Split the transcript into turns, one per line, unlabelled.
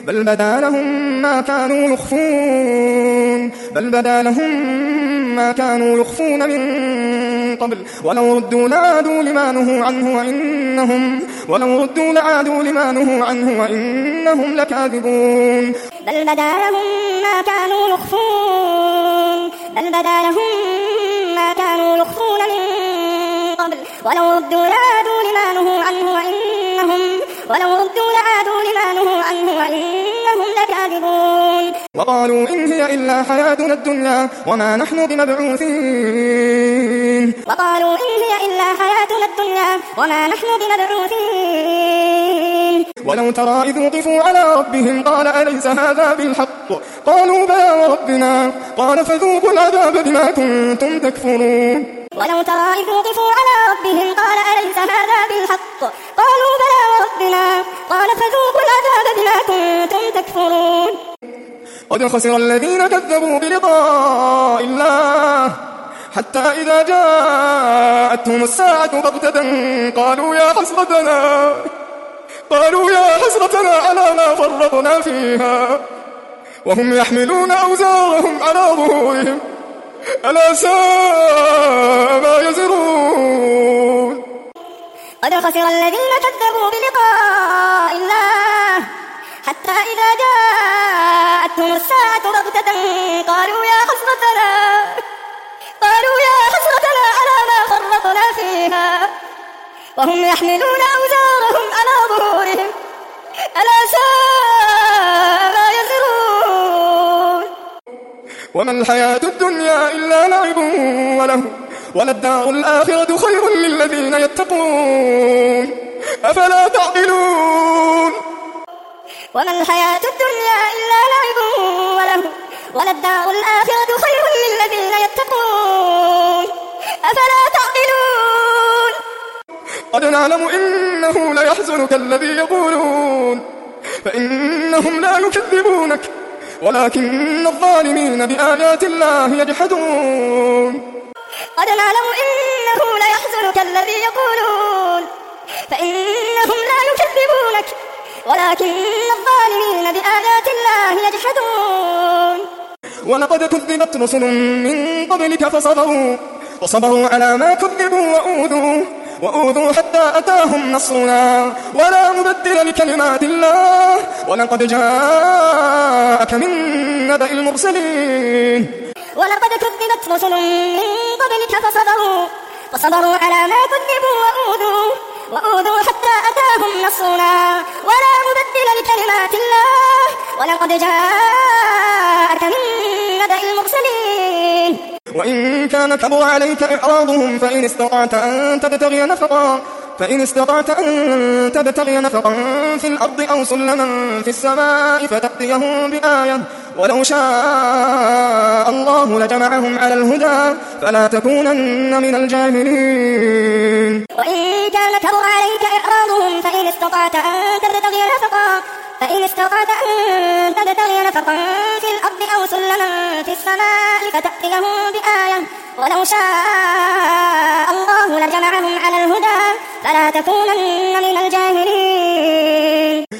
بل بدا لهم ما كانوا يخفون من قبل ولو ردوا لعادوا لما نهوا عنه وإنهم لكاذبون
بل بدا لهم ما كانوا يخفون من قبل ولو ردوا لعادوا لما نهوا عنه وإنهم لكاذبون
وقالوا إن هي إلا حياتنا الدنيا وما نحن بمبعوثين ولو ترى إذ وقفوا على ربهم قال أليس هذا بالحق قالوا بلى وربنا قال فذوقوا العذاب بما كنتم تكفرون
ولو ترى إذ وقفوا على ربهم قال أليس هذا بالحق قالوا بلى وربنا قال فذوقوا العذاب بما كنتم تكفرون
قد خسر الذين كذبوا بلقاء الله حتى إذا جاءتهم الساعة بغتة قالوا يا حسرتنا على ما فرطنا فيها وهم يحملون أوزارهم على ظهورهم ألا ساء ما يزرون
قد خسر الذين كذبوا بلقاء الله حتى إذا جاءتهم الساعة بغتة قالوا يا حسرتنا على ما فرطنا فيها وهم يحملون أوزارهم على ظهورهم ألا ساء ما يزرون
وما الحياة الدنيا إلا لعب وله وللدار الآخرة خير للذين يتقون أفلا تعقلون
وما الحياة الدنيا إلا لعب وله وللدار الآخرة خير للذين يتقون أفلا تعقلون
قد نعلم إنه ليحزنك الذي يقولون فإنهم لا يكذبونك ولكن الظالمين بآيات الله يجحدون
قد نعلم إنه ليحزنك الذي يقولون فإنهم لا يكذبونك ولكن الظالمين بآيات الله يجحدون
ولقد كذبت رسل من قبلك فصبروا على ما كذبوا وأوذوا حتى أتاهم نصرنا ولا مبدل لكلمات الله ولقد جاءك من نبأ المرسلين
ولقد كذبت رسل من قبلك فصبروا على ما كذبوا وأوذوا حتى أتاهم نصرنا ولا مبدل لكلمات الله ولقد جاءك من نبأ المرسلين
وإن كان كبر عليك إعراضهم فإن استطعت أن تبتغي نفقا في الأرض أو سلما في السماء فتأتيهم بآية ولو شاء الله لجمعهم على الهدى فلا تكونن من الجاهلين
وإن كان كبر عليك إعراضهم فإن استطعت أن تبتغي نفقا في الأرض أو سلما في السماء فتأتيهم بآية ولو شاء الله لجمعهم على الهدى فلا تكونن من الجاهلين